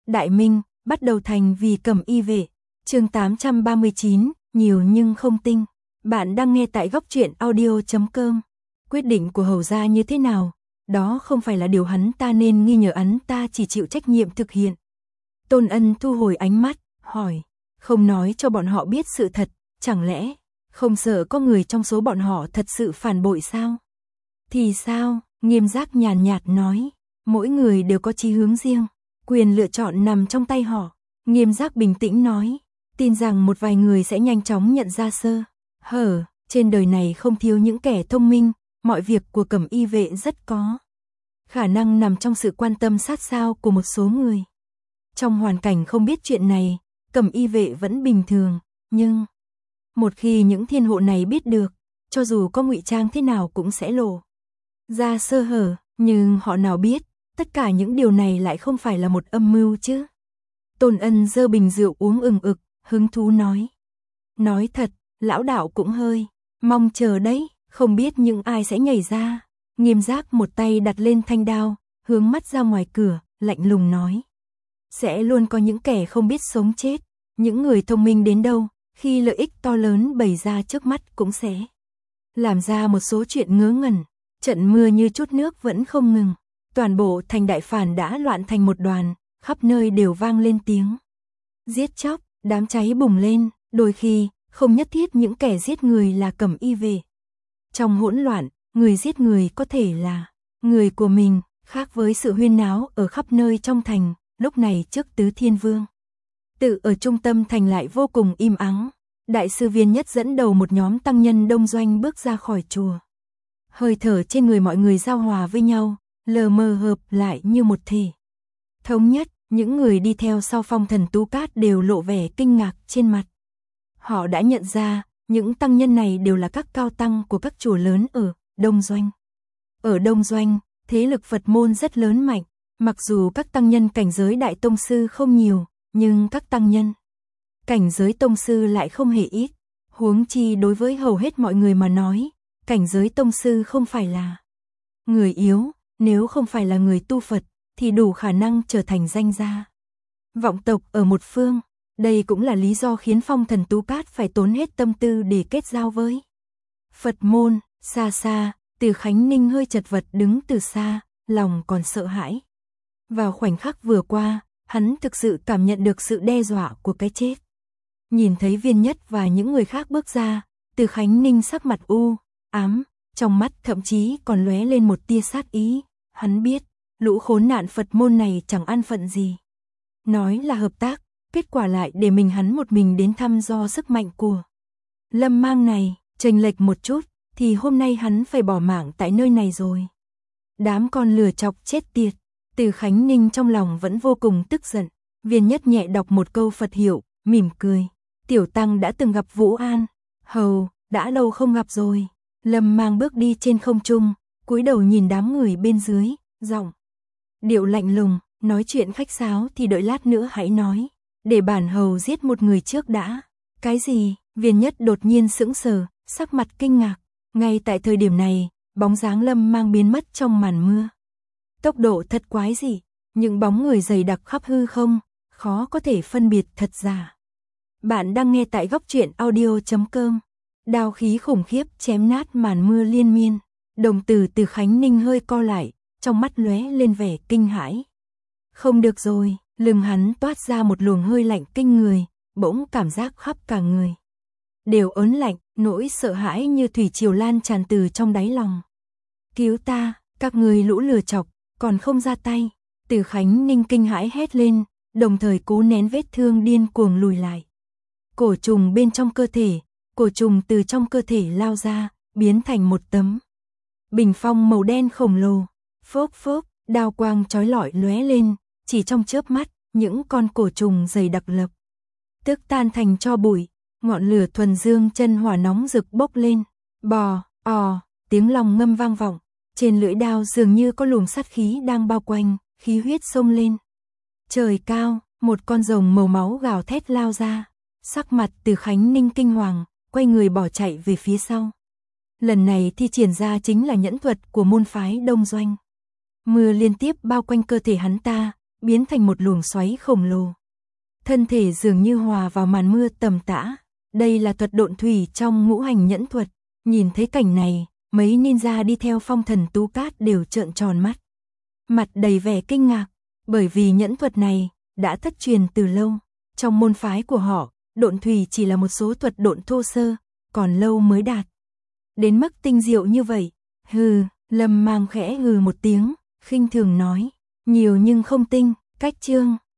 Đại Minh, bắt đầu thành vì Cẩm Y vệ. Chương 839, nhiều nhưng không tinh. Bạn đang nghe tại góc truyện audio.com. Quyết định của Hầu gia như thế nào? Đó không phải là điều hắn ta nên nghi ngờ, hắn ta chỉ chịu trách nhiệm thực hiện. Tôn Ân thu hồi ánh mắt, hỏi, không nói cho bọn họ biết sự thật, chẳng lẽ không sợ có người trong số bọn họ thật sự phản bội sao? Thì sao? Nghiêm Giác nhàn nhạt nói, mỗi người đều có chí hướng riêng, quyền lựa chọn nằm trong tay họ. Nghiêm Giác bình tĩnh nói, tin rằng một vài người sẽ nhanh chóng nhận ra sơ hở, trên đời này không thiếu những kẻ thông minh, mọi việc của Cẩm Y vệ rất có khả năng nằm trong sự quan tâm sát sao của một số người. Trong hoàn cảnh không biết chuyện này, Cẩm Y vệ vẫn bình thường, nhưng một khi những thiên hộ này biết được, cho dù có ngụy trang thế nào cũng sẽ lộ ra sơ hở, nhưng họ nào biết, tất cả những điều này lại không phải là một âm mưu chứ. Tôn Ân giơ bình rượu uống ừng ực, hứng thú nói. Nói thật, lão đạo cũng hơi mong chờ đấy, không biết những ai sẽ nhảy ra. Nghiêm Giác một tay đặt lên thanh đao, hướng mắt ra ngoài cửa, lạnh lùng nói. Sẽ luôn có những kẻ không biết sống chết, những người thông minh đến đâu, khi lợi ích to lớn bày ra trước mắt cũng sẽ làm ra một số chuyện ngớ ngẩn. Trận mưa như chút nước vẫn không ngừng, toàn bộ thành Đại Phản đã loạn thành một đoàn, khắp nơi đều vang lên tiếng giết chóc, đám cháy bùng lên, đôi khi không nhất thiết những kẻ giết người là Cẩm Y vệ. Trong hỗn loạn, người giết người có thể là người của mình, khác với sự huyên náo ở khắp nơi trong thành, lúc này trước Tứ Thiên Vương. Tự ở trung tâm thành lại vô cùng im ắng, Đại sư Viên Nhất dẫn đầu một nhóm tăng nhân đông doanh bước ra khỏi chùa. Hơi thở trên người mọi người giao hòa với nhau, lờ mờ hợp lại như một thể thống nhất. Những người đi theo sau Phong Thần Tú Cát đều lộ vẻ kinh ngạc trên mặt. Họ đã nhận ra, những tăng nhân này đều là các cao tăng của các chùa lớn ở Đông Doanh. Ở Đông Doanh, thế lực Phật môn rất lớn mạnh, mặc dù các tăng nhân cảnh giới đại tông sư không nhiều, nhưng các tăng nhân cảnh giới tông sư lại không hề ít. Huống chi đối với hầu hết mọi người mà nói, cảnh giới tông sư không phải là người yếu, nếu không phải là người tu Phật, thì đủ khả năng trở thành danh gia vọng tộc ở một phương. Đây cũng là lý do khiến Phong Thần Tú Cát phải tốn hết tâm tư để kết giao với Phật môn. Xa xa, Từ Khánh Ninh hơi chật vật đứng từ xa, lòng còn sợ hãi. Vào khoảnh khắc vừa qua, hắn thực sự cảm nhận được sự đe dọa của cái chết. Nhìn thấy Viên Nhất và những người khác bước ra, Từ Khánh Ninh sắc mặt u ám, trong mắt thậm chí còn lóe lên một tia sát ý. Hắn biết, lũ khốn nạn Phật môn này chẳng an phận gì. Nói là hợp tác, kết quả lại để hắn một mình đến thăm do sức mạnh của Lâm Mang này, chênh lệch một chút, thì hôm nay hắn phải bỏ mạng tại nơi này rồi. Đám con lừa chọc chết tiệt. Từ Khánh Ninh trong lòng vẫn vô cùng tức giận. Viên Nhất nhẹ đọc một câu Phật hiệu, mỉm cười. Tiểu tăng đã từng gặp Vũ An hầu, đã lâu không gặp rồi. Lâm Mang bước đi trên không trung, cúi đầu nhìn đám người bên dưới, giọng điệu lạnh lùng, nói chuyện khách sáo thì đợi lát nữa hãy nói, để bản hầu giết một người trước đã. Cái gì? Viên Nhất đột nhiên sững sờ, sắc mặt kinh ngạc. Ngay tại thời điểm này, bóng dáng Lâm Mang biến mất trong màn mưa. Tốc độ thật quái dị, những bóng người dày đặc khắp hư không, khó có thể phân biệt thật giả. Bạn đang nghe tại góc truyện audio.com. Đao khí khủng khiếp chém nát màn mưa liên miên. Đồng tử Từ Khánh Ninh hơi co lại, trong mắt lóe lên vẻ kinh hãi. Không được rồi, lưng hắn toát ra một luồng hơi lạnh kinh người, bỗng cảm giác khắp cả người đều ớn lạnh, nỗi sợ hãi như thủy triều lan tràn từ trong đáy lòng. Cứu ta, các người lũ lừa chọc, còn không ra tay. Từ Khánh Ninh kinh hãi hét lên, đồng thời cố nén vết thương điên cuồng lùi lại. Cổ trùng bên trong cơ thể, cổ trùng từ trong cơ thể lao ra, biến thành một tấm bình phong màu đen khổng lồ. Phốc phốc, đao quang chói lọi lóe lên, chỉ trong chớp mắt, những con cổ trùng dày đặc lập tức tan thành tro bụi. Ngọn lửa thuần dương chân hỏa nóng rực bốc lên. Bò, tiếng long ngâm vang vọng. Trên lưỡi đao dường như có luồng sát khí đang bao quanh, khí huyết xông lên. Trời cao, một con rồng màu máu gào thét lao ra. Sắc mặt Từ Khánh Ninh kinh hoàng, quay người bỏ chạy về phía sau. Lần này thi triển ra chính là nhẫn thuật của môn phái Đông Doanh. Mưa liên tiếp bao quanh cơ thể hắn ta, biến thành một luồng xoáy khổng lồ. Thân thể dường như hòa vào màn mưa tầm tã. Đây là thuật độn thủy trong ngũ hành nhẫn thuật. Nhìn thấy cảnh này, mấy ninja đi theo Phong Thần Tú Cát đều trợn tròn mắt. Mặt đầy vẻ kinh ngạc, bởi vì nhẫn thuật này đã thất truyền từ lâu. Trong môn phái của họ, độn thủy chỉ là một số thuật độn thô sơ, còn lâu mới đạt đến mức tinh diệu như vậy. Hừ, Lâm Mang khẽ hừ một tiếng, khinh thường nói, nhiều nhưng không tinh, cách chương.